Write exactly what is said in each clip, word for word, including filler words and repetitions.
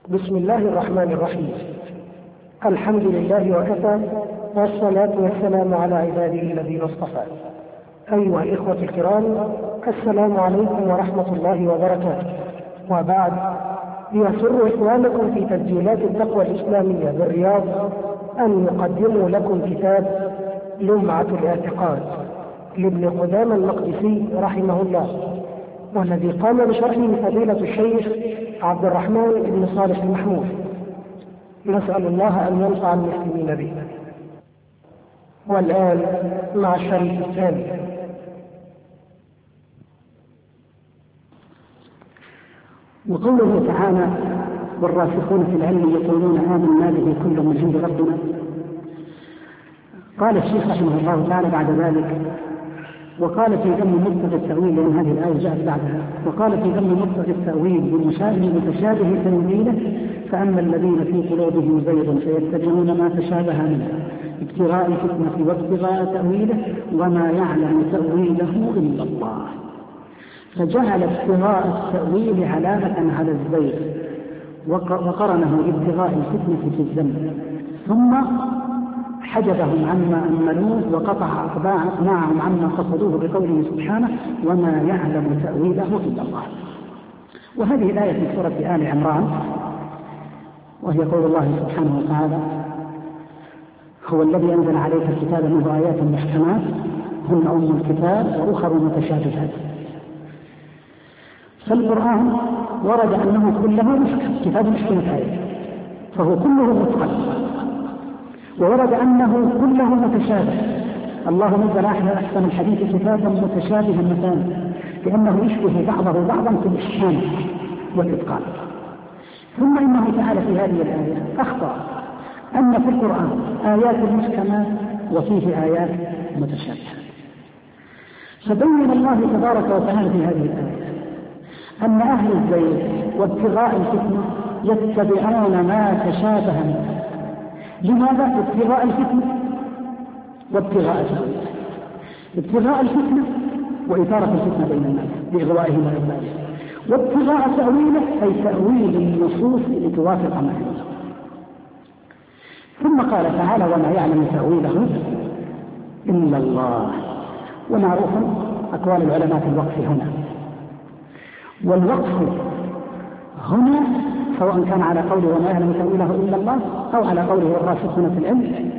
بسم الله الرحمن الرحيم. الحمد لله وكفى، والصلاة والسلام على عباده الذين اصطفى. أيها الإخوة الكرام، السلام عليكم ورحمة الله وبركاته. وبعد، يسر إخوانكم في تسجيلات التقوى الإسلامية بالرياض أن يقدموا لكم كتاب لمعة الاعتقاد لابن قدامة المقدسي رحمه الله، والذي قام بشرحه فضيلة الشيخ عبد الرحمن بن صالح المحمود. نسأل الله أن ينفع المسلمين به. والآن مع الشريط الثاني. وقوله تعالى: والراسخون في العلم يقولون آمنا به كل من عند ربنا. قال الشيخ رحمه الله تعالى بعد ذلك: وقال في ذم مطلق التأويل، لأن هذه الآية جاءت بعدها، وقال في ذم مطلق التأويل بمشابه متشابه تنزيله: فأما الذين في قلوبهم زيغ فيتبعون ما تشابه منه ابتغاء الفتنة وابتغاء تأويله وما يعلم تأويله إلا الله. فجعل ابتغاء التأويل علامة على الزيغ، وقرنه بابتغاء الفتنة في الذم، ثم حجبهم عما أمنوه وقطع أقناعهم عما قصدوه بقوله سبحانه: وما يعلم تأويله إلا الله. وهذه الآية في سورة آل عمران، وهي قول الله سبحانه وتعالى: هو الذي أنزل عليك الكتاب منه آيات محكمات هن أم الكتاب وأخر متشابهات. فالقرآن ورد أنه كله محكم، كتاب محكمة آية، فهو كله متقن. وورد أنه كله متشابه، الله نزل أحسن الحديث كتابا متشابها مثلا، لأنه يشبه بعضه بعضا في الإحكام والإتقان. ثم إنه تعالى في هذه الآية أخبر أن في القرآن آيات محكمات وفيه آيات متشابهة. فبين الله تبارك وتعالى في هذه الآية أن أهل الزيغ وابتغاء الفتنة يتبعون ما تشابه منه. لماذا؟ ابتغاء الفتنة وابتغاء تأويله. ابتغاء الفتنة وإثارة الفتنة بين الناس بإغوائهم وإضلالهم، وابتغاء تأويله أي تأويل النصوص لتوافق ما فيه. ثم قال تعالى: وما يعلم تأويله إلا الله. ومعروف أقوال العلماء في الوقف هنا، والوقف هنا سواء كان على قوله وما يعلم تأويله إلا الله أو على قوله والراسخون في العلم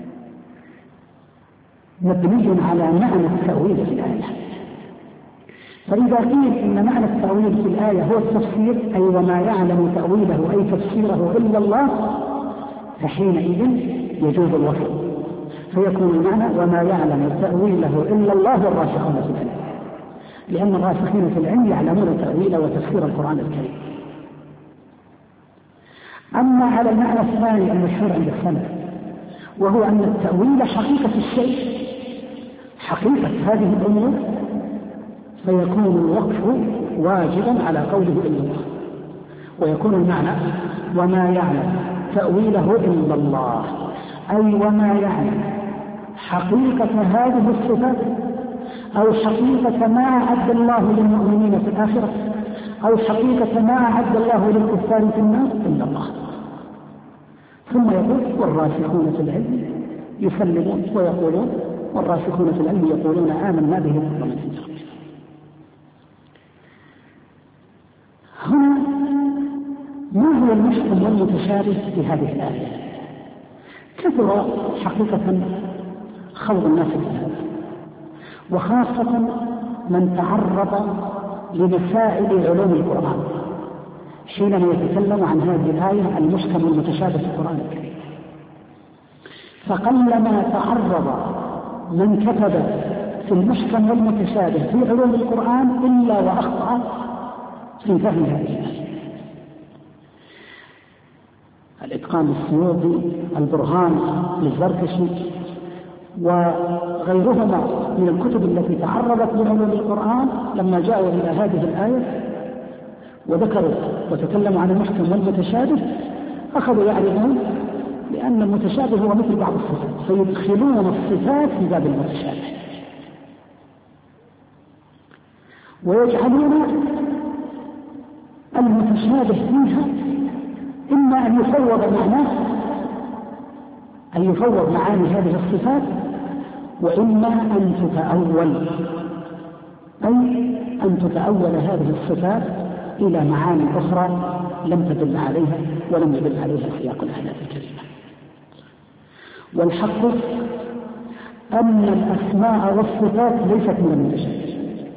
مبني على معنى التأويل في الآية. فإذا قيل إن معنى التأويل في الآية هو التفسير، أي وما يعلم تأويله أي تفسيره إلا الله، فحينئذ يجوز الوصف، فيكون المعنى وما يعلم تأويله إلا الله والراسخون في العلم، لأن الراسخين في العلم يعلمون تأويل وتفسير القرآن الكريم. أما على المعنى الثاني المشهور عند السلف، وهو أن التأويل حقيقة الشيء، حقيقة هذه الأمور، فيكون الوقف واجبا على قوله إلا الله، ويكون المعنى وما يعلم تأويله إلا الله، أي وما يعلم حقيقة هذه الصفات أو حقيقة ما أعد الله للمؤمنين في الآخرة أو حقيقة ما أعد الله للكفار في النار إلا الله. ثم يقول: والراسخون في العلم يسلمون ويقولون، والراسخون في العلم يقولون آمنا به كل من عند ربنا. هنا ما هو المحكم والمتشابه في هذه الآية؟ كثر حقيقة خوض الناس في هذا، وخاصة من تعرض لمسائل علوم القرآن حينما يتكلم عن هذه الآية المحكم والمتشابه في القرآن الكريم. فقلما تعرض من كتب في المحكم والمتشابه في علوم القرآن إلا وأخطأ في فهم هذه الآية. الإتقان السيوطي، البرهان للزركشي، وغيرهما من الكتب التي تعرضت لعلوم القرآن لما جاءوا إلى هذه الآية وذكروا وتكلموا عن المحكم والمتشابه، أخذوا يعرفون لأن المتشابه هو مثل بعض الصفات، فيدخلون الصفات في باب المتشابه، ويجعلون المتشابه فيها أن يفوض معناه أن يفوض معاني هذه الصفات، وإما أن تتأول أي أن تتأول هذه الصفات إلى معاني أخرى لم تدل عليها ولم يدل عليها سياق الآيات الكريمة. والحق أن الأسماء والصفات ليست من المتشابه،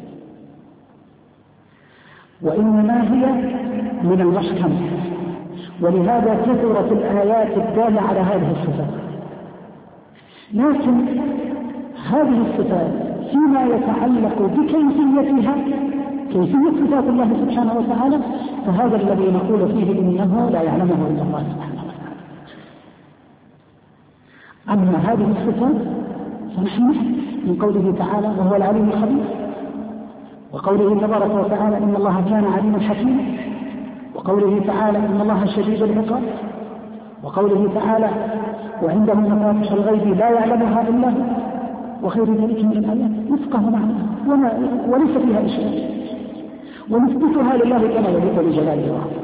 وإنما هي من المحكم، ولهذا كثرت الآيات الدالة على هذه الصفات. لكن هذه الصفات فيما يتعلق بكيفيتها، كيفية صفات الله سبحانه وتعالى، فهذا الذي نقول فيه إنه لا يعلمه إلا الله سبحانه وتعالى. أما هذه الصفات فنحن من قوله تعالى وهو العليم الخبير، وقوله تبارك وتعالى إن الله كان عليما حكيما، وقوله تعالى إن الله شديد العقاب، وقوله تعالى وعنده مفاتيح الغيب لا يعلمها إلا هو، وخير ذلك من الآيات نفقه معناها وليس فيها إشكال، ونثبتها لله كما يليق بجلاله وعظمته.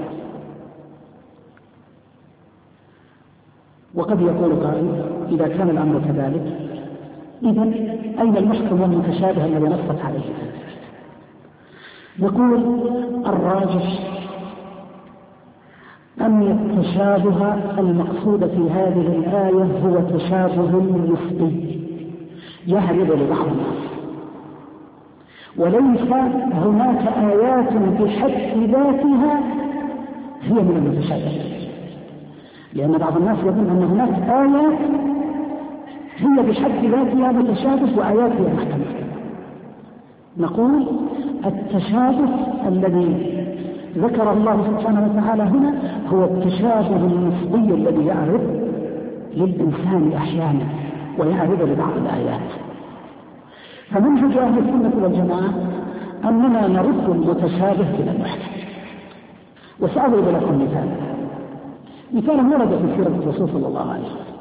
وقد يقول قائل إذا كان الأمر كذلك إذن أين المحكم والمتشابه الذي نصت عليه؟ نقول الراجح أن التشابه المقصود في هذه الآية هو تشابه نسبي يهرب لبعض الناس، وليس هناك آيات بحد ذاتها هي من المتشابه، لأن بعض الناس يظن أن هناك آيات هي بحد ذاتها متشابه وآيات هي محكمة. نقول التشابه الذي ذكر الله سبحانه وتعالى هنا هو التشابه النسبي الذي يعرض للإنسان أحيانا ويعرض لبعض الآيات. فمنهج أهل السنة والجماعة أننا نرد المتشابه إلى المحكم. وسأضرب لكم مثال مثالا ورد في سيرة الرسول صلى الله عليه وسلم.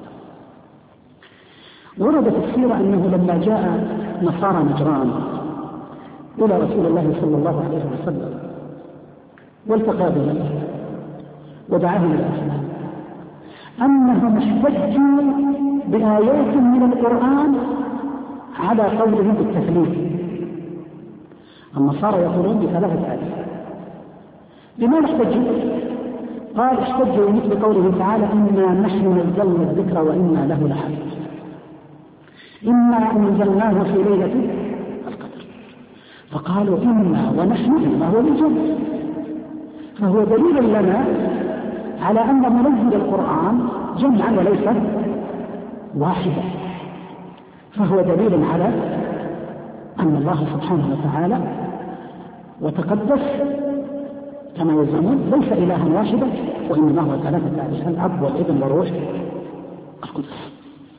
ورد في السيرة أنه لما جاء نصارى نجران إلى رسول الله صلى الله عليه وسلم والتقى بهم ودعاهم إلى الإسلام، أنهم احتجوا بآيات من القرآن على قولهم بالتثليث. النصارى يقولون بثلاثة آيات. لماذا احتجوا؟ قال احتجوا مثل قوله تعالى إنا نحن نزلنا الذكر وإنا له لحافظون، إنا أنزلناه في ليلة القدر، فقالوا إنا ونحن ما هو الجمع، فهو دليل لنا على أن منزل القرآن جمعا وليس واحدا، فهو دليل على أن الله سبحانه وتعالى وتقدس كما يزعمون ليس إلها واحدا، وإنما هو ثلاثة آلهة، الأب والابن والروح القدس.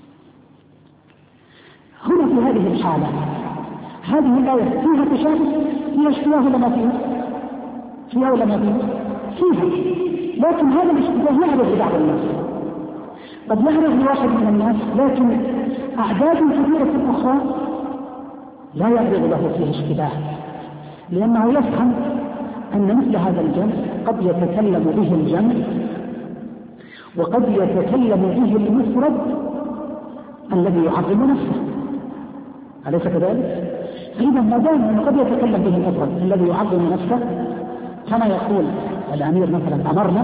هنا في هذه الحالة هذه الآية فيها تشابه، فيها اشتباه ولا ما فيها؟ فيها ولا ما فيها؟ فيها، لكن هذا الاشتباه يعرض لبعض الناس، قد يعرض لواحد من الناس، لكن أعداد كثيرة أخرى لا يعرض له فيه اشتباه، لأنه يفهم أن مثل هذا الجمع قد يتكلم به الجمع وقد يتكلم به المفرد الذي يعظم نفسه، أليس كذلك؟ فإذا ما دام أنه قد يتكلم به المفرد الذي يعظم نفسه، كما يقول الأمير مثلا أمرنا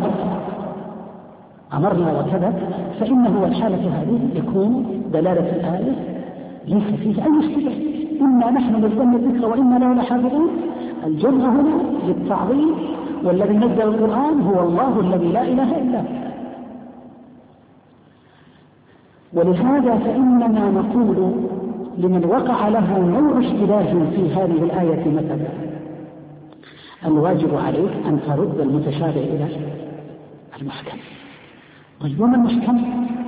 أمرنا وكذا، فإنه والحالة هذه يكون دلالة الآية ليس فيه أي اشتباه، إنا نحن نزلنا الذكر وإنا له لحافظون. الجمع هنا للتعظيم، والذي نزل القرآن هو الله الذي لا إله إلا هو. ولهذا فإننا نقول لمن وقع له نوع اشتباه في هذه الآية مثلا الواجب عليك أن ترد المتشابه إلى المحكم. طيب وما المحكم؟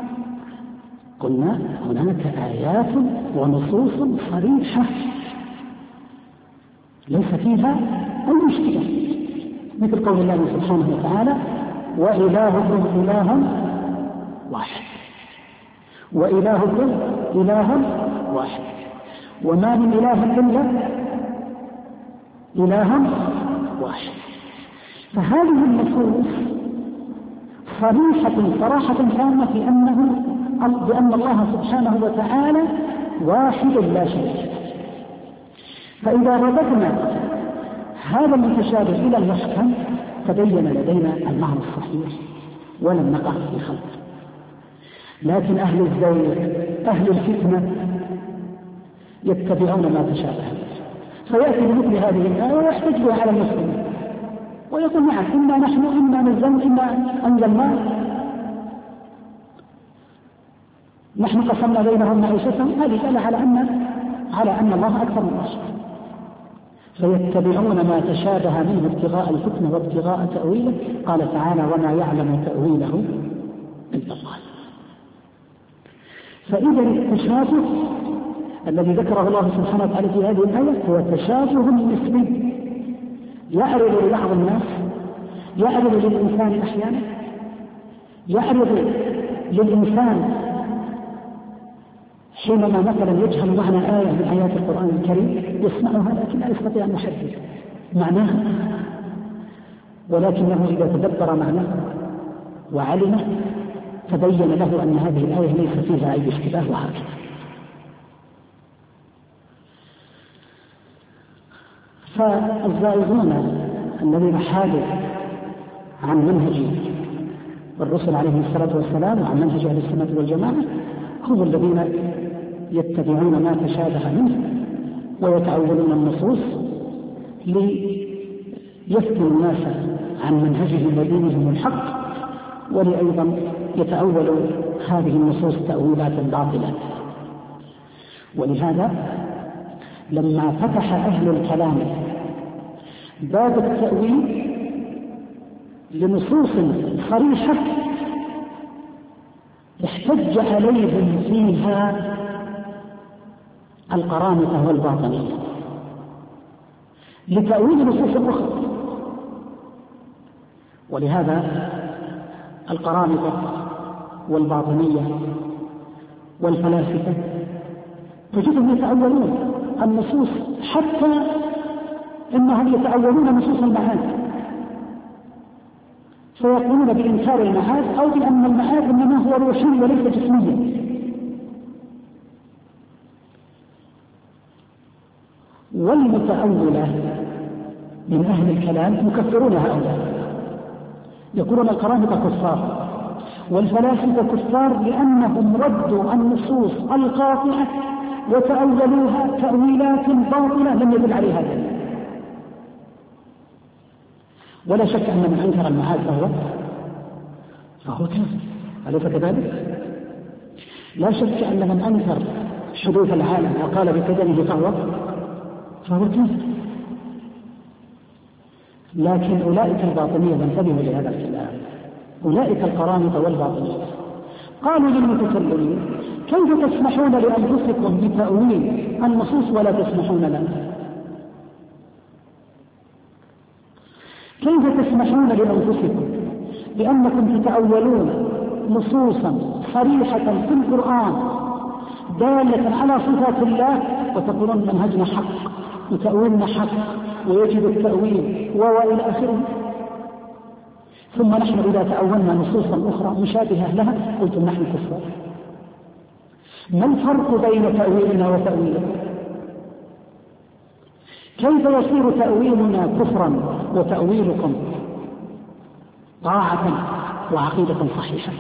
قلنا هناك آيات ونصوص صريحة ليس فيها أي اشتباه، مثل قول الله سبحانه وتعالى وإلهكم إله واحد، وإلهكم إله واحد، وما من إله إلا إله واحد. فهذه النصوص صريحة صراحة تامة في أنه بأن الله سبحانه وتعالى واحد لا شريك. فإذا ربطنا هذا المتشابه إلى المحكم تبين لدينا المعنى الصحيح ولم نقع في خلط. لكن أهل الزيغ أهل الفتنة يتبعون ما تشابه، فيأتي بمثل هذه الآية ويحتج بها على المسلمين ويقول نعم إنا نحن إنا نزلنا إنا أنزلنا نحن قسمنا بينهم معيشتهم، هذه دل على أن على أن الله أكثر من الله. فيتبعون ما تشابه منه ابتغاء الفتنة وابتغاء تأويله. قال تعالى وما يعلم تأويله إلا الله. فإذا التشابه الذي ذكره الله سبحانه وتعالى في هذه الآية هو تشابه نسبي يعرض لبعض الناس، يعرض للإنسان أحيانا، يعرض للإنسان حينما مثلا يجهل معنى آية من آيات القرآن الكريم يسمعها لكن لا يستطيع أن يحدد معناها، ولكنه إذا تدبر معناه وعلمه تبين له أن هذه الآية ليس فيها أي اشتباه وهكذا. فالزائغون الذين حادوا عن منهج الرسل عليه الصلاة والسلام وعن منهج أهل السنة والجماعة هم الذين يتبعون ما تشابه منه ويتأولون النصوص ليفتوا الناس عن منهجهم ودينهم الحق، ولأيضا يتأولوا هذه النصوص تأويلات باطلة. ولهذا لما فتح أهل الكلام باب التأويل لنصوص صريحة احتج عليهم فيها القرامطة والباطنية لتأويل نصوص أخرى. ولهذا القرامطة والباطنية والفلاسفة تجدهم يتأولون النصوص حتى إنهم يتأولون نصوص المعاد، فيقولون بإنكار المعاد أو بأن المعاد إنما هو روحي وليس جسميا. والمتأولة من أهل الكلام يكفرون هؤلاء، يقولون القرامطة كفار والفلاسفة كفار لأنهم ردوا النصوص القاطعة وتأولوها تأويلات باطلة لم يدل عليها دليل. ولا شك أن من أنكر المعاد فهو فهو كافر، أليس كذلك؟ لا شك أن من أنكر حدوث العالم وقال بقدمه فهو فهو كافر. لكن أولئك الباطنية انتبهوا لهذا الكلام، أولئك القرامطة والباطنية قالوا للمتكلمين كيف تسمحون لأنفسكم بتأويل النصوص ولا تسمحون لنا؟ كيف تسمحون لأنفسكم بأنكم تتأولون نصوصا صريحة في القرآن دالة على صفات الله وتقولون منهجنا حق وتأويلنا حق ويجب التأويل وإلى آخره، ثم نحن إذا تأولنا نصوصا أخرى مشابهة لها قلتم نحن كفار؟ ما الفرق بين تأويلنا وتأويلكم؟ كيف يصير تأويلنا كفرا وتأويلكم طاعة وعقيدة صحيحة؟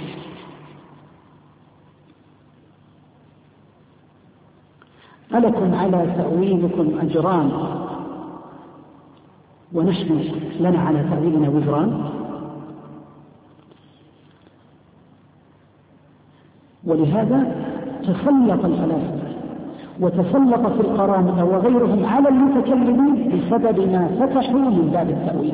ألكم على تأويلكم أجران ونحن لنا على تأويلنا وزران؟ ولهذا تسلط الفلاسفة وتسلط في القرامطة وغيرهم على المتكلمين بسبب ما فتحوا من باب التأويل،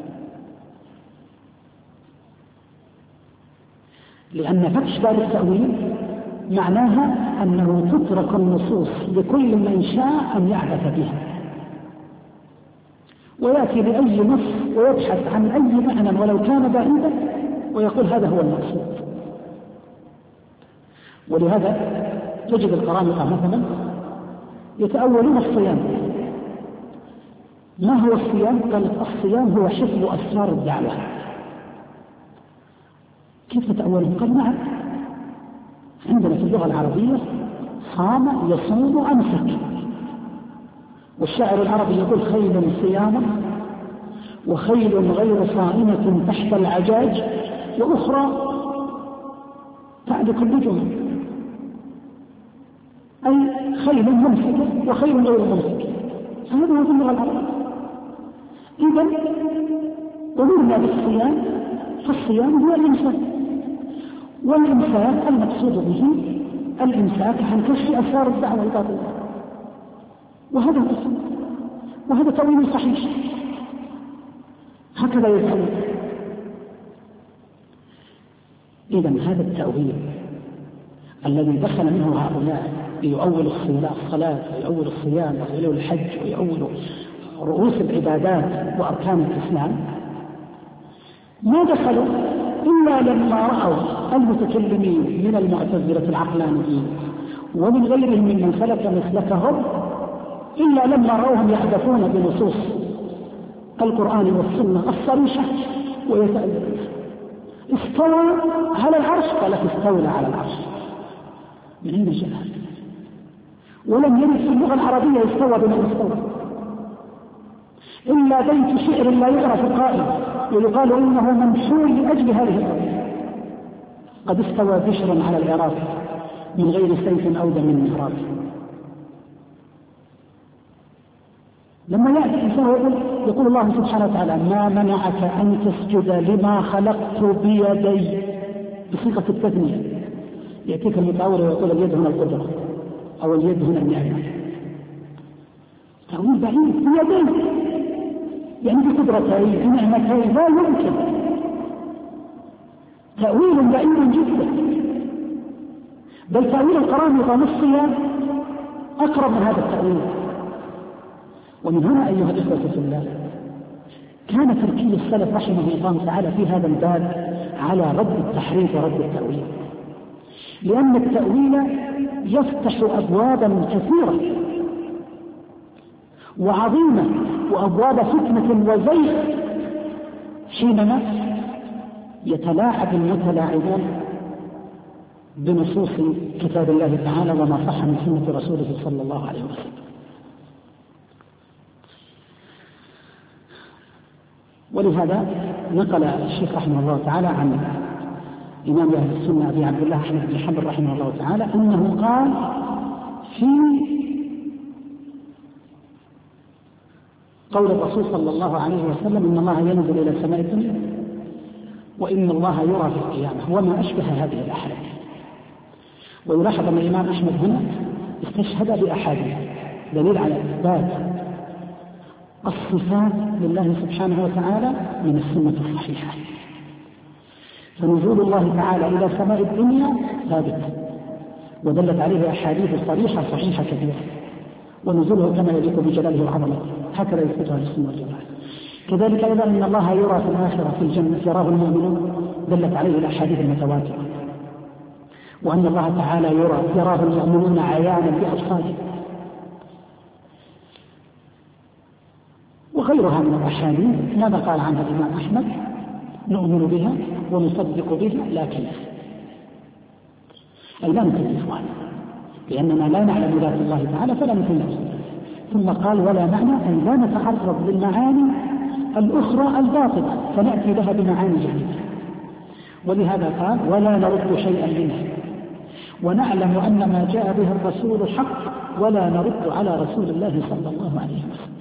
لأن فتح باب التأويل معناها أنه تترك النصوص لكل من شاء أن يعبث بها ويأتي بأي نص ويبحث عن أي معنى ولو كان بعيدا ويقول هذا هو المقصود. ولهذا تجد القرامطة مثلا يتأولون الصيام. ما هو الصيام؟ قال الصيام هو حفظ أسرار الدعوة. كيف تأوله؟ قال نعم، عندنا في اللغة العربية صام يصوم أمسك، والشاعر العربي يقول خيل صيام وخيل غير صائمة تحت العجاج وأخرى تعلق النجوم، أي خيل ممسكة وخيل غير ممسكة. هذا هو في اللغة العربية. إذا أمرنا بالصيام، فالصيام هو الإمساك، والإمساك المقصود به الإمساك عن كشف أسرار الدعوة الباطلة، وهذا الأصل، وهذا تأويل صحيح، هكذا يفعل. إذا هذا التأويل الذي دخل منه هؤلاء ليؤول الصلاة ويؤول الصيام ويؤول الحج ويؤول رؤوس العبادات وأركان الإسلام، ما دخلوا إلا لما رأوا المتكلمين من المعتزلة العقلانيين ومن غيرهم ممن سلك مسلكهم، إلا لما رأوهم يحدثون بنصوص القرآن والسنة الصريحة ويتأذون. استوى على العرش، قال استولى على العرش، من أين جاء؟ ولم يرد في اللغة العربية استوى بما استوى إلا بيت شعر لا يعرف قائل ويقال إنه منشور لأجل هذه القضية: قد استوى بشر على العراق من غير سيف أودى من محراب. لما يأتي الإنسان يقول, يقول الله سبحانه وتعالى: ما منعك أن تسجد لما خلقت بيدي، بصيغة التثنية. يأتيك المتعور ويقول اليد هنا القدرة أو اليد هنا النعمة، تأويل بعيد. بيدي يعني بقدرتين بنعمتين، لا يمكن، تأويل بعيد جدا. بل تأويل القرامطة نصيا أقرب من هذا التأويل. ومن هنا أيها الإخوة في الله كان تركيز السلف رحمه الله تعالى في هذا الباب على رد التحريف ورد التأويل، لأن التأويل يفتح أبوابا كثيرة وعظيمة وأبواب فتنة وزيغ حينما يتلاعب المتلاعبون بنصوص كتاب الله تعالى وما صح من سنة رسوله صلى الله عليه وسلم. ولهذا نقل الشيخ رحمه الله تعالى عن إمام أهل السنة أبي عبد الله أحمد بن حنبل رحمه الله تعالى أنه قال في قول الرسول صلى الله عليه وسلم: إن الله ينزل إلى السماء الدنيا وإن الله يرى في القيامة، وما أشبه هذه الأحاديث. ويلاحظ أن الإمام أحمد هنا استشهد بأحاديث دليل على إثبات الصفات لله سبحانه وتعالى من السنة الصحيحة. فنزول الله تعالى إلى سماء الدنيا ثابت ودلت عليه أحاديث صريحة صحيحة كثيرة، ونزوله كما يليق بجلاله وعظمته، هكذا يثبتها السنة والجماعة. كذلك أيضا إن الله يرى في الآخرة في الجنة يراه المؤمنون، دلت عليه الأحاديث المتواترة. وأن الله تعالى يرى يراه المؤمنون عيانا بأبصارهم، وغيرها من الأحاديث. ماذا قال عنها الإمام أحمد؟ نؤمن بها ونصدق بها لا كيف، أي لا نكلفها، لأننا لا نعلم ذات الله تعالى فلا نكلفها. ثم قال: ولا معنى، أي لا نتعرض للمعاني الأخرى الباطلة فنأتي لها بمعاني جديدة. ولهذا قال: ولا نرد شيئا منه، ونعلم أن ما جاء به الرسول حق ولا نرد على رسول الله صلى الله عليه وسلم.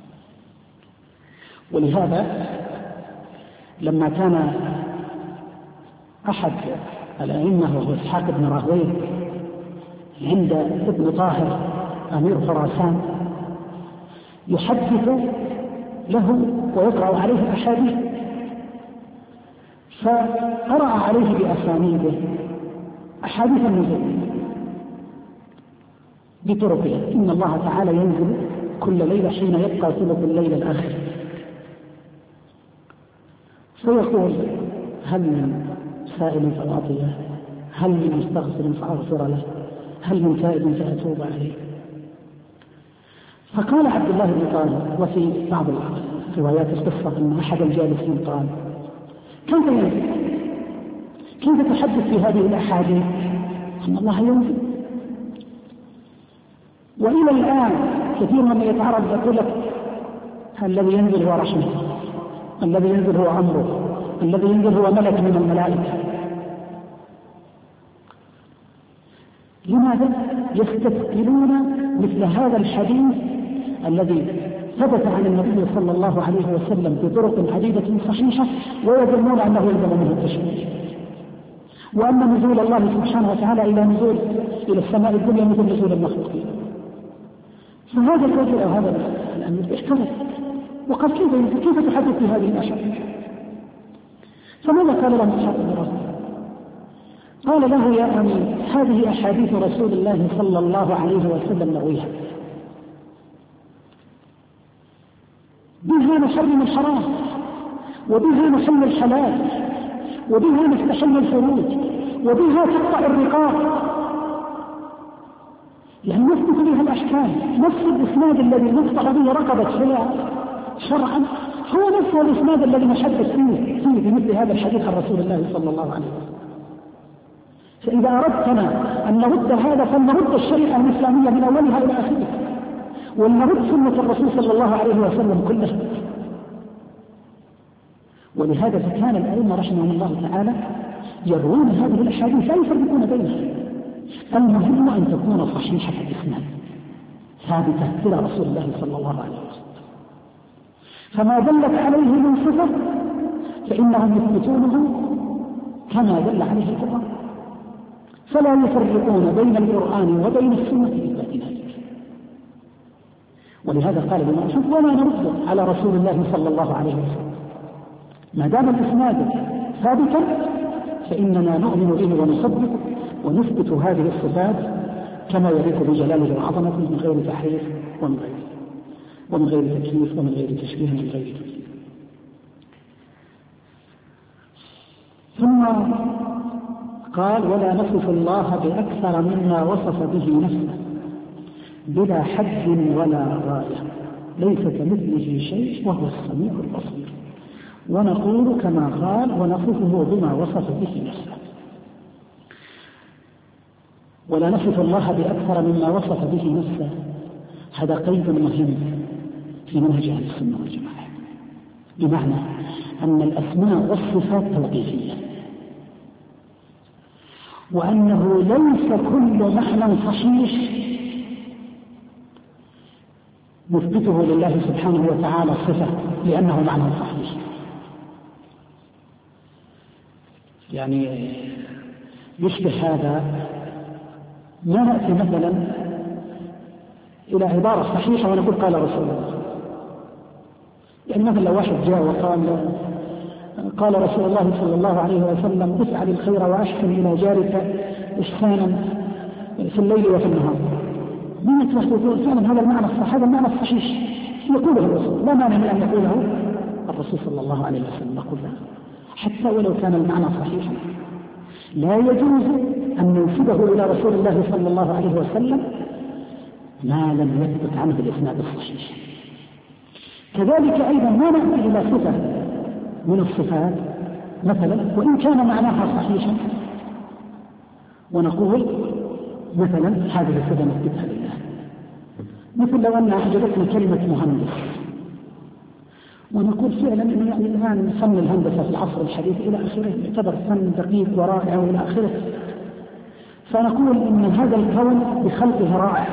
ولهذا لما كان أحد الأئمة وهو إسحاق بن راهويه عند ابن طاهر أمير خراسان يحدث له ويقرأ عليه أحاديث، فقرأ عليه بأسانيده أحاديث النزول بطرقها: إن الله تعالى ينزل كل ليلة حين يبقى ثلث الليل الآخر، فيقول: هل من سائل فأعطيه، هل من مستغفر فأغفر له، هل من تائب فأتوب عليه. فقال عبد الله بن طاهر، وفي بعض الروايات القصة أن أحد الجالسين قال: كيف ينزل؟ كيف تحدث في هذه الأحاديث أن الله ينزل؟ وإلى الآن كثير من يتعرض يقول لك الذي ينزل هو رحمه، الذي ينزل هو أمره، الذي ينزل هو ملك من الملائكة. لماذا يستثقلون مثل هذا الحديث الذي ثبت عن النبي صلى الله عليه وسلم بطرق عديدة صحيحة ويظنون أنه يلزم منه التشريع، وأن نزول الله سبحانه وتعالى إلى نزول إلى السماء الدنيا مثل نزول المخلوقين؟ فهذا الرجل أو هذا الأمير احترق وقال كيف كيف تحدث في هذه الأشياء؟ فماذا قال له أصحاب الرسول؟ قال له يا أمير هذه أحاديث رسول الله صلى الله عليه وسلم نرويها، بها نحرم الحرام، وبها نحل الحلال، وبها نستحل الفروج، وبها تقطع الرقاب، يعني نثبت بها الأحكام. نفس الإسناد الذي نقطع به رقبة شرعا هو نفس الإسناد الذي نحدث فيه فيه بمثل هذا الحديث عن رسول الله صلى الله عليه وسلم. فإذا أردتنا أن نرد هذا فلنرد الشريعة الإسلامية من أولها إلى آخرها، ولنرد سنة الرسول صلى الله عليه وسلم كلها. ولهذا فكان الأئمة رحمهم الله تعالى يروون هذه الأحاديث لا يفرقون بينها، المهم أن تكون صحيحة الإسناد ثابتة إلى رسول الله صلى الله عليه وسلم، فما دلت عليه من صفة فإنهم يثبتونه كما دل عليه القرآن، فلا يفرقون بين القرآن وبين السنة بإثبات ذلك. ولهذا قال ابن مسعود وما نرد على رسول الله صلى الله عليه وسلم ما دام الإسناد ثابتا فإننا نؤمن به ونصدق ونثبت هذه الصفات كما يليق بجلاله وعظمته من غير تحريف ومن غير ومن غير تكييف ومن غير تشبيه ومن غير تمثيل. ثم قال ولا نصف الله بأكثر مما وصف به نفسه بلا حد ولا غاية ليس كمثله شيء وهو السميع البصير، ونقول كما قال ونصفه بما وصف به نفسه. ولا نصف الله بأكثر مما وصف به نفسه، هذا قيد مهم في منهج أهل السنة والجماعة، بمعنى أن الأسماء والصفات توقيفية، وأنه ليس كل معنى صحيح نثبته لله سبحانه وتعالى صفة لأنه معنى صحيح. يعني يشبه هذا ما نأتي مثلا إلى عبارة صحيحة ونقول قال رسول الله، يعني مثلا لو واحد جاء وقال قال رسول الله صلى الله عليه وسلم افعل الخير وأحسن إلى جارك إحسانا في الليل وفي النهار، من يقول فعلا هذا المعنى الصحيح، هذا المعنى الصحيح يقوله الرسول، لا مانع من أن يقوله الرسول صلى الله عليه وسلم، نقول له حتى ولو كان المعنى صحيحا لا يجوز أن ننسبه إلى رسول الله صلى الله عليه وسلم ما لم يثبت عنه بالإسناد الصحيح. كذلك أيضا ما نأتي إلى صفة من الصفات مثلا وإن كان معناها صحيحا ونقول مثلا هذه الصفة نثبتها لله، مثل لو أن أعجبتنا كلمة مهندس ونقول فعلا أنه يعني الآن فن الهندسة في العصر الحديث إلى آخره يعتبر فن دقيق ورائع وإلى آخره، فنقول إن هذا الكون بخلقه رائع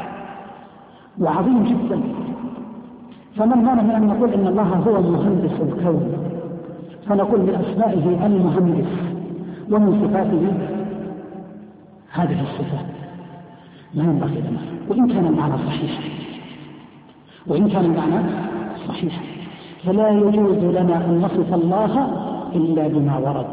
وعظيم جدا، فما المانع من أن نقول إن الله هو مهندس الكون، فنقول بأسمائه المهندس ومن صفاته هذه الصفات ما ينبغي لنا وإن كان المعنى صحيحا، وإن كان المعنى صحيحا فلا يجوز لنا أن نصف الله إلا بما ورد.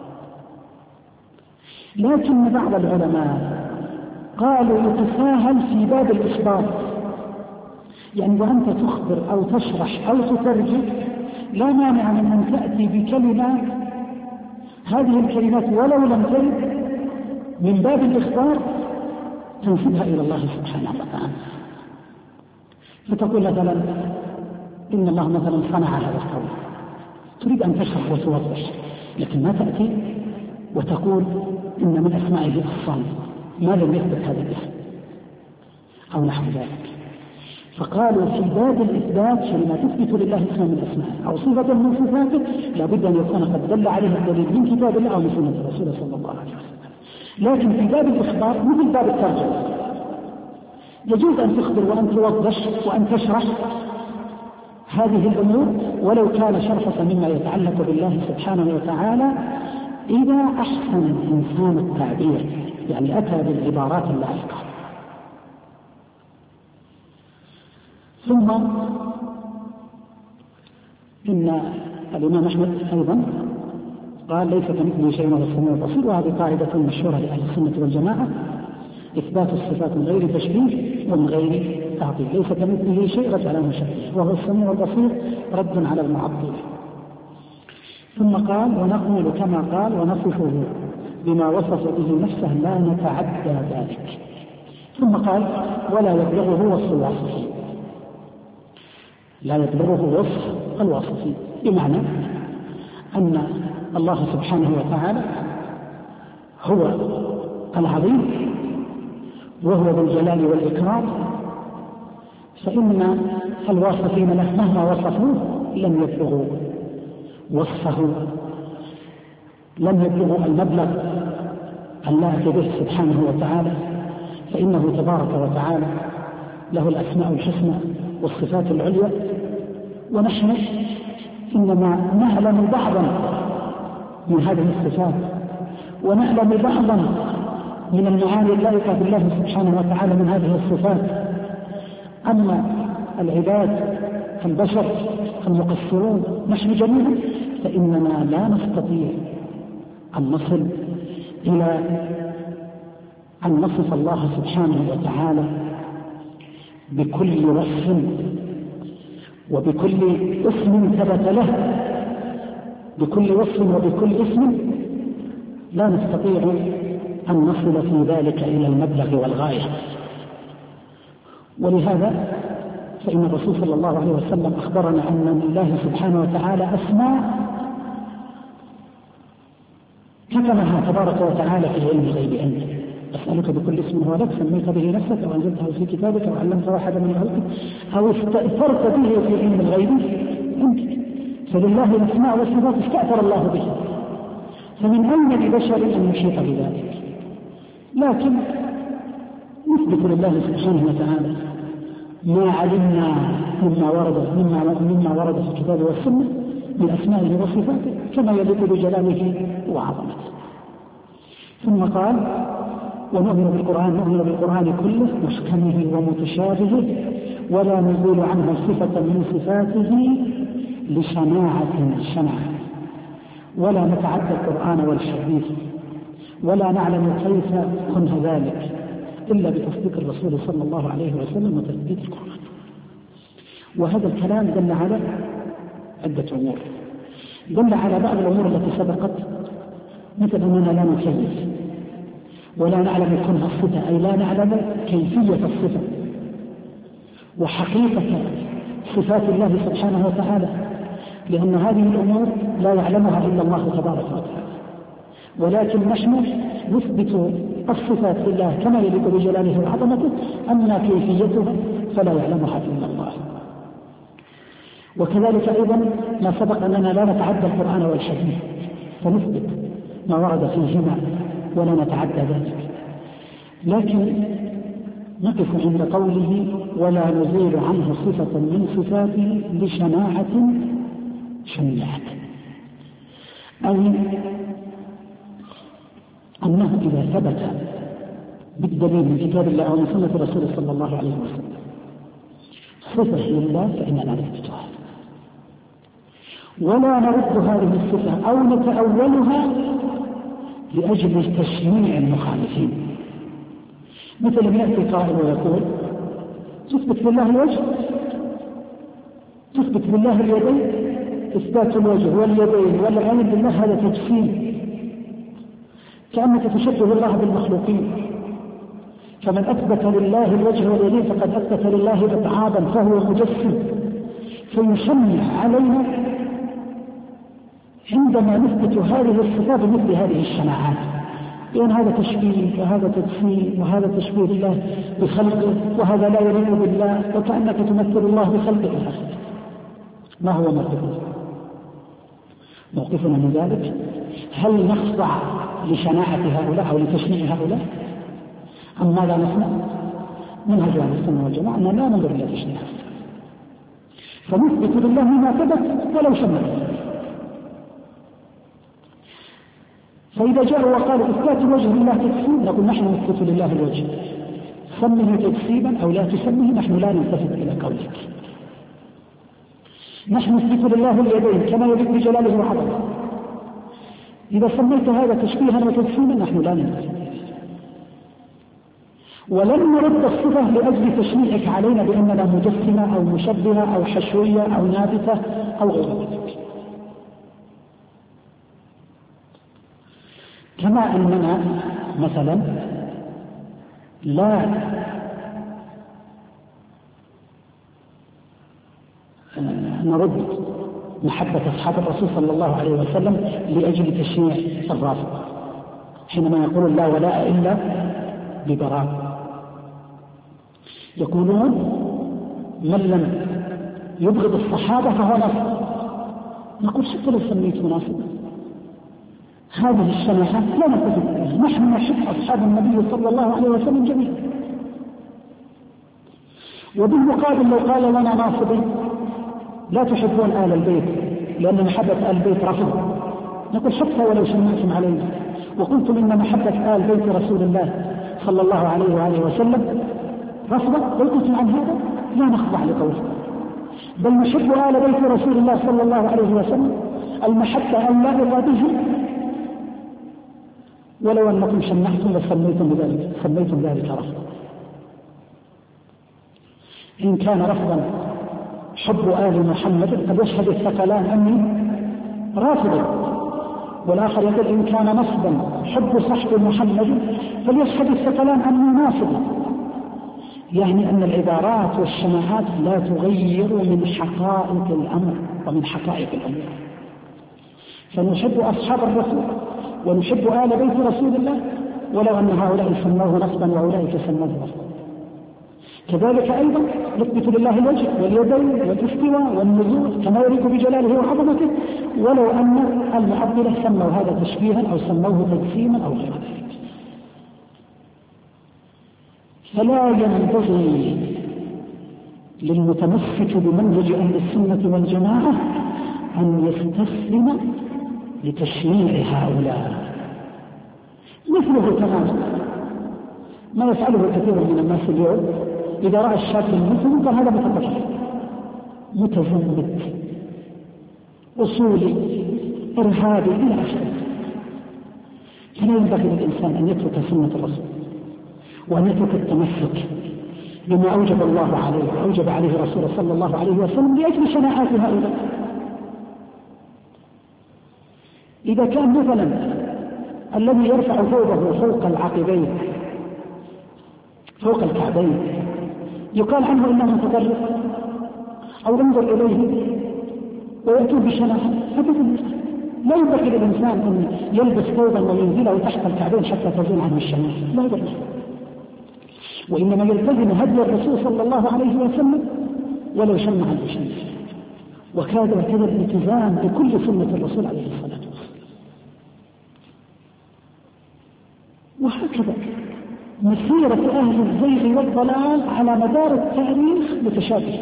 لكن بعض العلماء قالوا يتساهل في باب الإخبار، يعني وأنت تخبر أو تشرح أو تترجم لا مانع من أن تأتي بكلمات هذه الكلمات ولو لم ترد من باب الإخبار تنسبها إلى الله سبحانه وتعالى، فتقول مثلا إن الله مثلا صنع هذا الكون، تريد أن تشرح وتوضح، لكن ما تأتي وتقول إن من أسمائه الصامت ما لم يثبت هذا الاسم أو نحو ذلك. فقالوا في باب الإثبات لما تثبت لله اسم من أسمائه أو صفة من صفاته لابد أن يكون قد دل عليه الدليل من كتاب الله أو من سنة الرسول صلى الله عليه وسلم. لكن في باب الإخبار مثل باب الترجمة يجوز أن تخبر وأن توضح وأن تشرح هذه الأمور ولو كان شرحك مما يتعلق بالله سبحانه وتعالى إذا أحسن الإنسان التعبير، يعني أتى بالعبارات اللائقة. ثم إن الإمام أحمد أيضا قال ليس كمثله شيء وهو السميع البصير، وهذه قاعدة مشهورة لأهل السنة والجماعة، إثبات الصفات من غير تشبيه ومن غير تعطيل. ليس كمثله شيء رد على المشبه، وهو السميع البصير رد على المعطل. ثم قال ونقول كما قال ونصفه بما وصف به نفسه لا نتعدى ذلك. ثم قال ولا يبلغه وصف الواصفين، لا يبلغه وصف الواصفين، بمعنى أن الله سبحانه وتعالى هو العظيم وهو ذو الجلال والإكرام، فإن الواصفين له مهما وصفوه لم يبلغوا وصفه، لم يبلغوا المبلغ اللائق به سبحانه وتعالى، فإنه تبارك وتعالى له الأسماء الحسنى والصفات العليا، ونحن إنما نعلم بعضا من هذه الصفات ونعلم بعضا من المعاني اللائقة بالله سبحانه وتعالى من هذه الصفات. أما العباد البشر المقصرون نحن جميعا فإننا لا نستطيع أن نصل إلى أن نصف الله سبحانه وتعالى بكل وصف وبكل اسم ثبت له، بكل وصف وبكل اسم لا نستطيع أن نصل في ذلك إلى المبلغ والغاية. ولهذا فإن الرسول صلى الله عليه وسلم أخبرنا أن لله سبحانه وتعالى أسماء كتمها تبارك وتعالى في علم الغيب عنده. أسألك بكل اسم هو لك سميت به نفسك أو أنزلته في كتابك أو علمت واحدا من خلقك أو استأثرت به في علم الغيب عندك. فلله الأسماء والصفات استأثر الله به، فمن أين لبشر أن يحيط بذلك؟ لكن نثبت لله سبحانه وتعالى ما علمنا مما ورد مما, مما ورد في الكتاب والسنة من أسمائه وصفاته كما يليق بجلاله وعظمته. ثم قال ونؤمن بالقرآن نؤمن بالقرآن كله محكمه ومتشابهه ولا نزول عنه صفة من صفاته لشناعة شناعة، ولا نتعدى القرآن والحديث ولا نعلم كيف كنه ذلك إلا بتصديق الرسول صلى الله عليه وسلم وتثبيت القرآن. وهذا الكلام دل على عدة أمور. دل على بعض الأمور التي سبقت، مثل أننا لا نكيف ولا نعلم كنه الصفة، أي لا نعلم كيفية الصفة وحقيقة صفات الله سبحانه وتعالى، لأن هذه الأمور لا يعلمها إلا الله تبارك وتعالى. ولكن نحن نثبت الصفات لله كما يليق بجلاله وعظمته، أما كيفيتها فلا يعلمها إلا الله. وكذلك أيضا ما سبق أننا لا نتعدى القرآن والحديث، فنثبت ما ورد فيهما ولا نتعدى ذلك، لكن نقف عند قوله ولا نزيل عنه صفة من صفاته لشناعة شنيعة، أي أنه إذا ثبت بالدليل من كتاب الله ومن سنة الرسول صلى الله عليه وسلم صفة لله فإننا نثبتها ولا نرد هذه الصفة أو نتأولها لأجل تشنيع المخالفين. مثل ما يأتي قائل ويقول تثبت لله الوجه، تثبت لله اليدين، إثبات الوجه واليدين والعين لله هذا تجسيم، كأنك تشبه الله بالمخلوقين. فمن أثبت لله الوجه واليدين فقد أثبت لله أبعادا فهو مجسم، فيشنع علينا عندما نثبت هذه الصفات مثل هذه الشناعات، لأن هذا تشبيه وهذا تجسيم وهذا تشبيه الله بخلقه وهذا لا يليق بالله وكأنك تمثل الله بخلقه، ما هو موقفنا؟ موقفنا من ذلك هل نخضع لشناعة هؤلاء أو لتشنيع هؤلاء أم ماذا نصنع؟ منهج أهل السنة والجماعة أننا لا ننظر إلى تشنيع، فنثبت لله ما ثبت ولو شنع. فإذا جاءوا وقالوا إثبات الوجه لله تجسيم، نقول نحن نثبت لله الوجه، سمه تجسيما أو لا تسمه نحن لا نلتفت إلى قولك. نحن نثبت لله اليدين كما يليق بجلاله وعظمته، إذا سميت هذا تشبيها وتجسيما نحن لا نلتفت، ولن نرد الصفة لأجل تشنيعك علينا بأننا مجسمة أو مشبهة أو حشوية أو نابتة أو غير ذلك. كما أننا مثلا لا نرد محبة أصحاب الرسول صلى الله عليه وسلم لأجل تشنيع الرافضة حينما يقول لا ولاء إلا ببراء. يقولون من لم يبغض الصحابة فهو ناصب، نقول حتى لو سميت مناصبا هذه الشناعات لا نلتفت إليها، نحن نحب أصحاب النبي صلى الله عليه وسلم جميعا. وبالمقابل لو قال لنا ناصبي لا تحبون آل البيت لأن محبة آل البيت رفض، نقول حتى ولو شنعتم علينا وقلتم إن محبة آل بيت رسول الله صلى الله عليه وآله وسلم رفضا قلتم عن هذا لا نخضع لقوله، بل نحب آل بيت رسول الله صلى الله عليه وسلم المحبة أن لا إرادهم، ولو أنكم شنعتم وسميتم بذلك سميتم ذلك رفضا. إن كان رفضا حب آل محمد قد يشهد الثقلان أني رافض، والآخر يقول إن كان نصبا حب صحب محمد فليشهد الثقلان أني ناصب. يعني أن العبارات والشناعات لا تغير من حقائق الأمر ومن حقائق الأمر، فنحب أصحاب الرسول ونحب آل بيت رسول الله ولو أن هؤلاء سموه نصبا وأولئك سموه رفضا. كذلك أيضا نثبت لله الوجه واليدين والاستواء والنزول كما يليق بجلاله وعظمته ولو أن المعطلة سموا هذا تشبيها أو سموه تجسيما أو غير ذلك. فلا ينبغي للمتمسك بمنهج أهل السنة والجماعة أن يستسلم لتشنيع هؤلاء، مثله تماما ما يفعله كثير من الناس اليوم، إذا رأى الشاب المسلم قال هذا متطرف متزمت أصولي إرهابي إلى آخره. فلا ينبغي للإنسان أن يترك سنة الرسول وأن يترك التمسك بما أوجب الله عليه وأوجب عليه رسوله صلى الله عليه وسلم لأجل شناعات هؤلاء. إذا كان مثلا الذي يرفع ثوبه فوق العقبين فوق الكعبين يقال عنه إنه متطرف أو انظر إليه ويأتوا بشناعة، لا ينبغي للإنسان أن يلبس ثوبا وينزله تحت الكعبين حتى تزول عنه الشناعة، لا ينبغي، وإنما يلتزم هدي الرسول صلى الله عليه وسلم ولو شنع الشمس، وكاد وكذا الالتزام بكل سنة الرسول عليه الصلاة والسلام. وهكذا مسيرة أهل الزيغ والضلال على مدار التاريخ متشابهة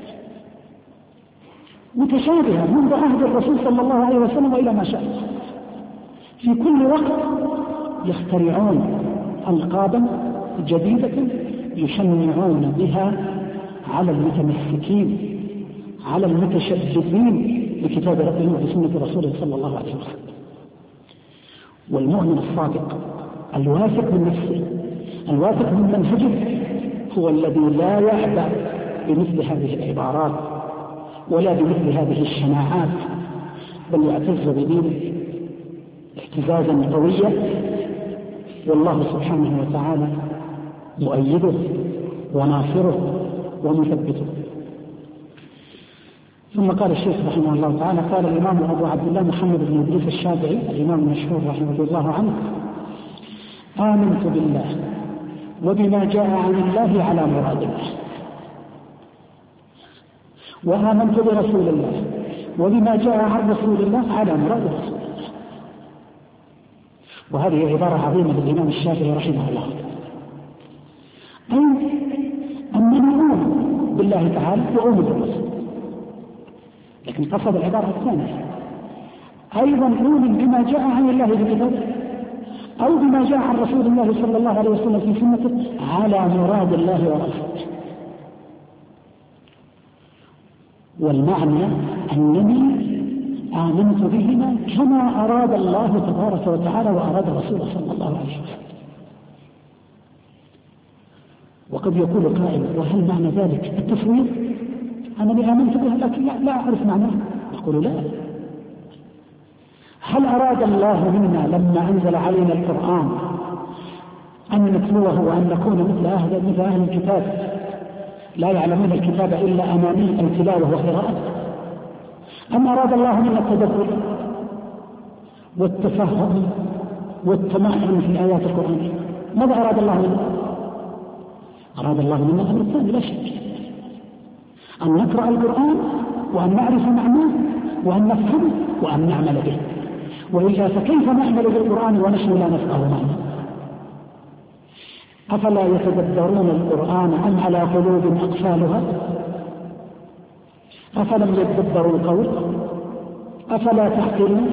متشابهة منذ عهد الرسول صلى الله عليه وسلم وإلى ما شاء. في كل وقت يخترعون ألقابا جديدة يشنعون بها على المتمسكين على المتشددين بكتاب ربهم وسنة رسوله صلى الله عليه وسلم. والمؤمن الصادق الواثق من نفسه الواثق من منهجه هو الذي لا يعبأ بمثل هذه العبارات ولا بمثل هذه الشناعات، بل يعتز بدينه اعتزازا قويا، والله سبحانه وتعالى مؤيده وناصره ومثبته. ثم قال الشيخ رحمه الله تعالى: قال الإمام أبو عبد الله محمد بن إدريس الشافعي الإمام المشهور رحمه الله عنه: آمنت بالله وبما جاء عن الله على مراد الله، وآمنت برسول الله وبما جاء عن رسول الله على مراد رسول الله. وهذه عبارة عظيمة للإمام الشافعي رحمه الله، أي أنني أؤمن بالله تعالى وأؤمن بالرسول، لكن قصد العبارة الثانية أيضا أؤمن بما جاء عن الله بكتابه أو بما جاء عن رسول الله صلى الله عليه وسلم في سنته على مراد الله ورسوله. والمعنى أنني آمنت بهما كما أراد الله تبارك وتعالى وأراد رسوله صلى الله عليه وسلم. وقد يقول قائل: وهل معنى ذلك التفويض؟ أنني آمنت بها لكن لا, لا أعرف معناه. نقول: لا. هل أراد الله منا لما أنزل علينا القرآن أن نتلوه وأن نكون مثل أهل, مثل أهل الكتاب لا يعلمون الكتاب إلا أماني التلاوة وقراءة؟ أم أراد الله منا التدبر والتفهم والتمعن في آيات القرآن؟ ماذا أراد الله منا؟ أراد الله منا أمر الثاني لا شك، أن نقرأ القرآن وأن نعرف معناه وأن نفهمه وأن نعمل به، وإلا فكيف نعمل بالقرآن ونحن لا نفقه معناه؟ أفلا يتدبرون القرآن أم على قلوب أقفالها؟ أفلم يتدبروا القول؟ أفلا تعقلون؟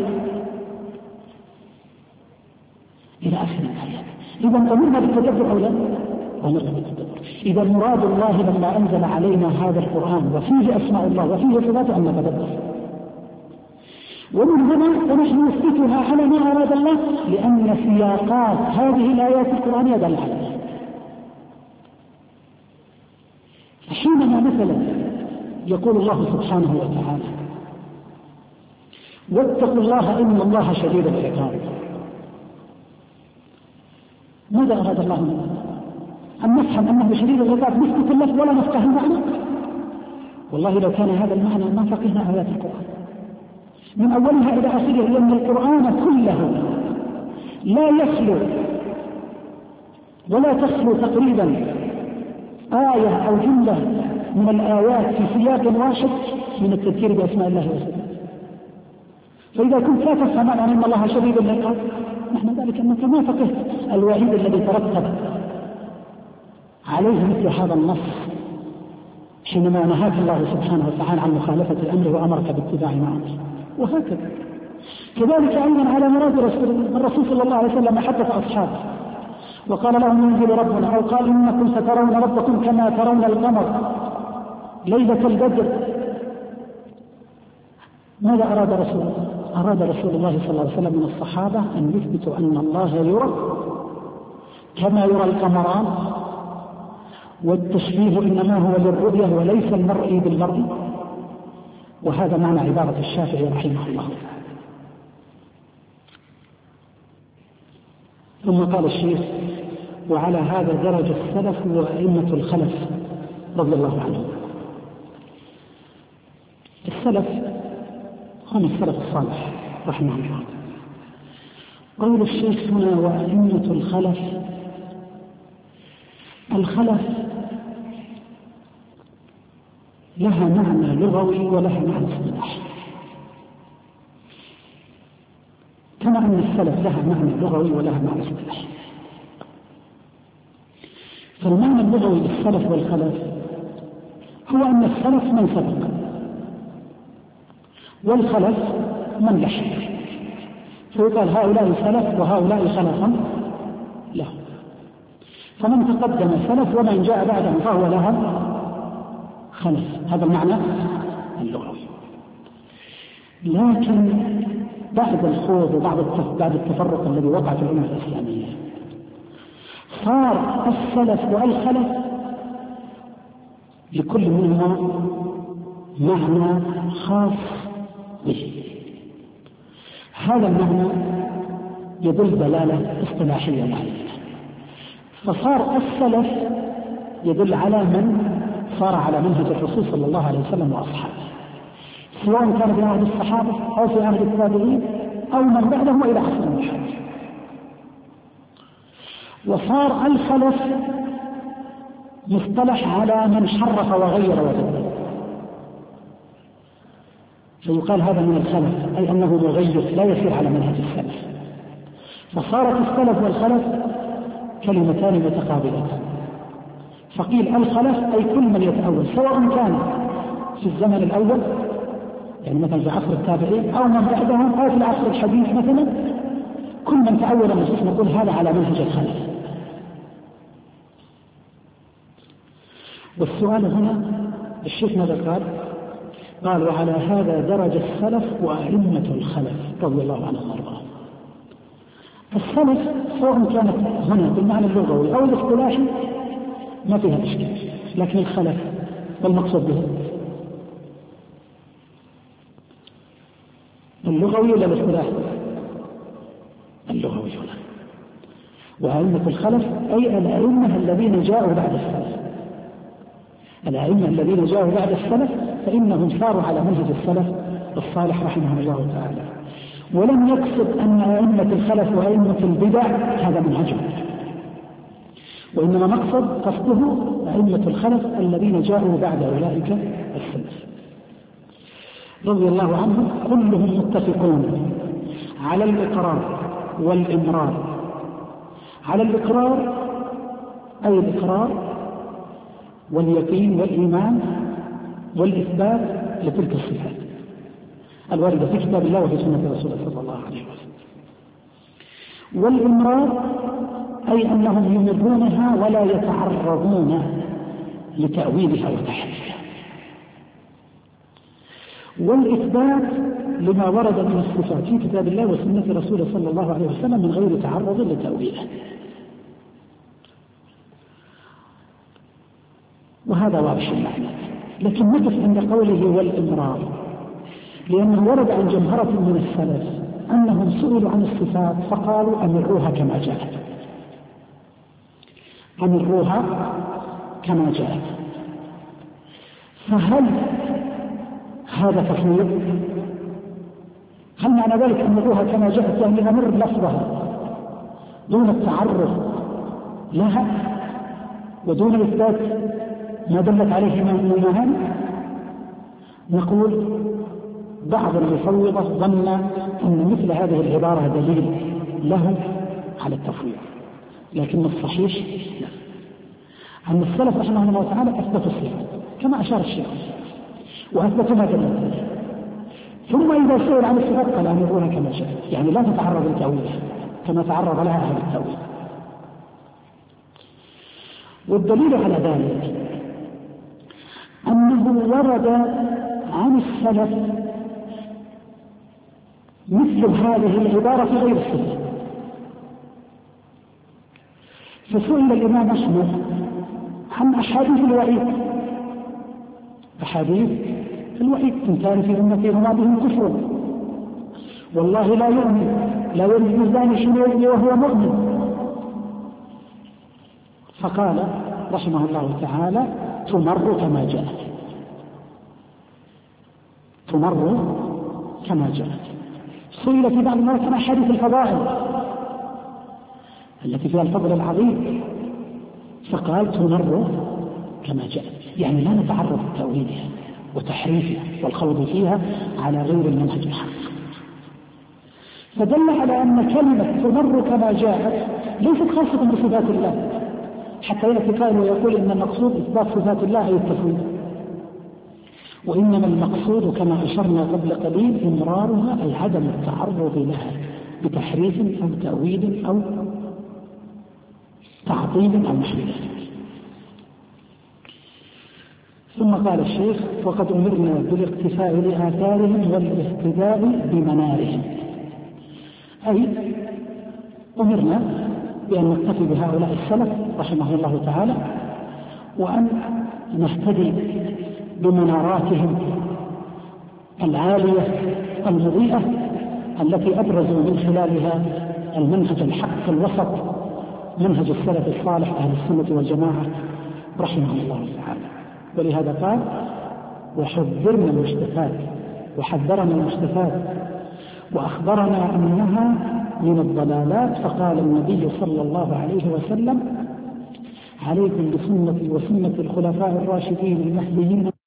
إلى آخر الآيات. إذا أمرنا بالتدبر أو لا؟ أمرنا بالتدبر. إذا مراد الله لما أنزل علينا هذا القرآن وفيه أسماء الله وفيه صفاته أن نتدبر، ومن هنا ونحن نثبتها على ما أراد الله، لأن سياقات هذه الآيات القرآنية دل على ذلك. حينما مثلا يقول الله سبحانه وتعالى: واتقوا الله إن الله شديد العقاب، ماذا أراد الله منه؟ أن نفهم أنه شديد العقاب نثبت اللفظ ولا نفقه المعنى؟ والله لو كان هذا المعنى ما فقهنا آيات القرآن من أولها إلى آخرها، لأن القرآن كله لا يخلو ولا تخلو تقريبا آية أو جملة من الآيات في سياق واحد من التذكير بأسماء الله وصفاته. فإذا كنت لا تفهم عن أن الله شديد العقاب، نحن ذلك أنك ما فقهت الوعيد الذي ترتب عليه مثل هذا النص حينما نهاك الله سبحانه وتعالى عن مخالفة أمره وأمرك باتباع ما أمره. وهكذا كذلك أيضا على مراد الرسول صلى الله عليه وسلم حدث أصحابه وقال لهم: ينزل ربنا، أو قال: إنكم سترون ربكم كما ترون القمر ليلة البدر. ماذا أراد رسول الله؟ أراد رسول الله صلى الله عليه وسلم من الصحابة أن يثبتوا أن الله يرى كما يرى القمران، والتشبيه إنما هو للرؤية وليس المرئي بالمرئي. وهذا معنى عبارة الشافعي رحمه الله. ثم قال الشيخ: وعلى هذا درج السلف وأئمة الخلف رضي الله عنهم. السلف هم السلف الصالح رحمه الله. قول الشيخ هنا وأئمة الخلف، الخلف لها معنى لغوي ولها معنى اصطلاحي، كما أن السلف لها معنى لغوي ولها معنى اصطلاحي. فالمعنى اللغوي للسلف والخلف هو أن السلف من سبق، والخلف من لحق، فيقال هؤلاء سلف وهؤلاء خلفا له. فمن تقدم سلف ومن جاء بعدهم فهو لها خلف. هذا المعنى اللغوي. لكن بعد الخوض وبعد التفرق الذي وقع في الأمة الإسلامية صار السلف والخلف لكل منهما معنى خاص به. هذا المعنى يدل دلالة اصطلاحية معينة. فصار السلف يدل على من صار على منهج الرسول صلى الله عليه وسلم وأصحابه، سواء كان في عهد الصحابة أو في عهد التابعين أو من بعدهم إلى عصرنا الحديث. وصار الخلف مصطلح على من حرف وغير وبدل، فيقال هذا من الخلف، أي أنه مغير لا يسير على منهج السلف. فصارت السلف والخلف كلمتان متقابلتان، فقيل الخلف أي كل من يتأول، سواء كان في الزمن الأول يعني مثلا في عصر التابعين أو من بعدهم أو في العصر الحديث مثلا، كل من تأول النصوص نقول هذا على منهج الخلف. والسؤال هنا الشيخ ماذا قال؟ قال وعلى هذا درج السلف وأئمة الخلف رضي الله عنهم وارضاهم. السلف سواء كانت هنا بالمعنى اللغوي أو الاصطلاحي ما فيها إشكال، لكن الخلف والمقصود به اللغوي ولا الاصطلاحي؟ اللغوي هنا. وأئمة الخلف أي الأئمة الذين جاءوا بعد السلف، الأئمة الذين جاءوا بعد السلف فإنهم ساروا على منهج السلف الصالح رحمه الله تعالى، ولم يقصد أن أئمة الخلف وأئمة البدع هذا منهجهم، وإنما مقصد قصده أئمة الخلف الذين جاءوا بعد أولئك السلف رضي الله عنهم، كلهم متفقون على الإقرار والإمرار. على الإقرار أي الإقرار واليقين والإيمان والإثبات لتلك الصفات الواردة في كتاب الله وفي سنة رسوله صلى الله عليه وسلم. والإمرار أي أنهم يمرونها ولا يتعرضون لتأويلها وتحريفها. والإثبات لما ورد من الصفات في كتاب الله وسنة رسوله صلى الله عليه وسلم من غير تعرض لتأويله. وهذا واضح المعنى، لكن نقف عند قوله والإمرار، لأنه ورد عن جمهرة من السلف أنهم سئلوا عن الصفات فقالوا أمروها كما جاءت، أمروها كما جاءت. فهل هذا تفويض؟ هل معنى ذلك أمروها كما جاءت يعني أمر لفظها دون التعرض لها ودون إثبات ما دلت عليه من المهام؟ نقول بعض المفوضة ظن أن مثل هذه العبارة دليل له على التفويض، لكن الصحيح لا، أن السلف رحمه الله تعالى أثبتوا الصفات كما أشار الشيخ وأثبتوا ما دلت عليه، ثم إذا سئل عن الصفات قال أمرونها كما جاء، يعني لا تتعرض لتأويلها كما تعرض لها أهل التأويل. والدليل على ذلك أنه ورد عن السلف مثل هذه العبارة في غير الصفة. فسئل الإمام أحمد عن أحاديث الوعيد، أحاديث الوعيد إن كان في أمتي وما بهم كفر والله لا يؤمن لا يجوز الزاني شنو وهو مؤمن. فقال رحمه الله تعالى تمر كما جاءت، تمر كما جاءت. سئل في بعض المرات عن أحاديث الفضائل التي فيها الفضل العظيم فقال تمر كما جاءت، يعني لا نتعرض لتأويلها وتحريفها والخوض فيها على غير المنهج الحق. فدل على أن كلمة تمر كما جاءت ليست خاصة بصفات الله، حتى يأتي قائل ويقول إن المقصود إثبات صفات الله أي التفويض، وإنما المقصود كما أشرنا قبل قليل إمرارها أي عدم التعرض لها بتحريف أو تأويل أو تعطيل أو نحو ذلك. ثم قال الشيخ وقد أمرنا بالاقتفاء لآثارهم والاهتداء بمنارهم، أي أمرنا بأن نقتفي بهؤلاء السلف رحمه الله تعالى وأن نهتدي بمناراتهم العالية المضيئة التي أبرزوا من خلالها المنهج الحق الوسط، منهج السلف الصالح أهل السنة والجماعة رحمه الله تعالى. ولهذا قال وحذرنا المشتفات وحذرنا المستفاد وأخبرنا أنها من الضلالات، فقال النبي صلى الله عليه وسلم: عليكم بسنتي وسنة الخلفاء الراشدين المهديين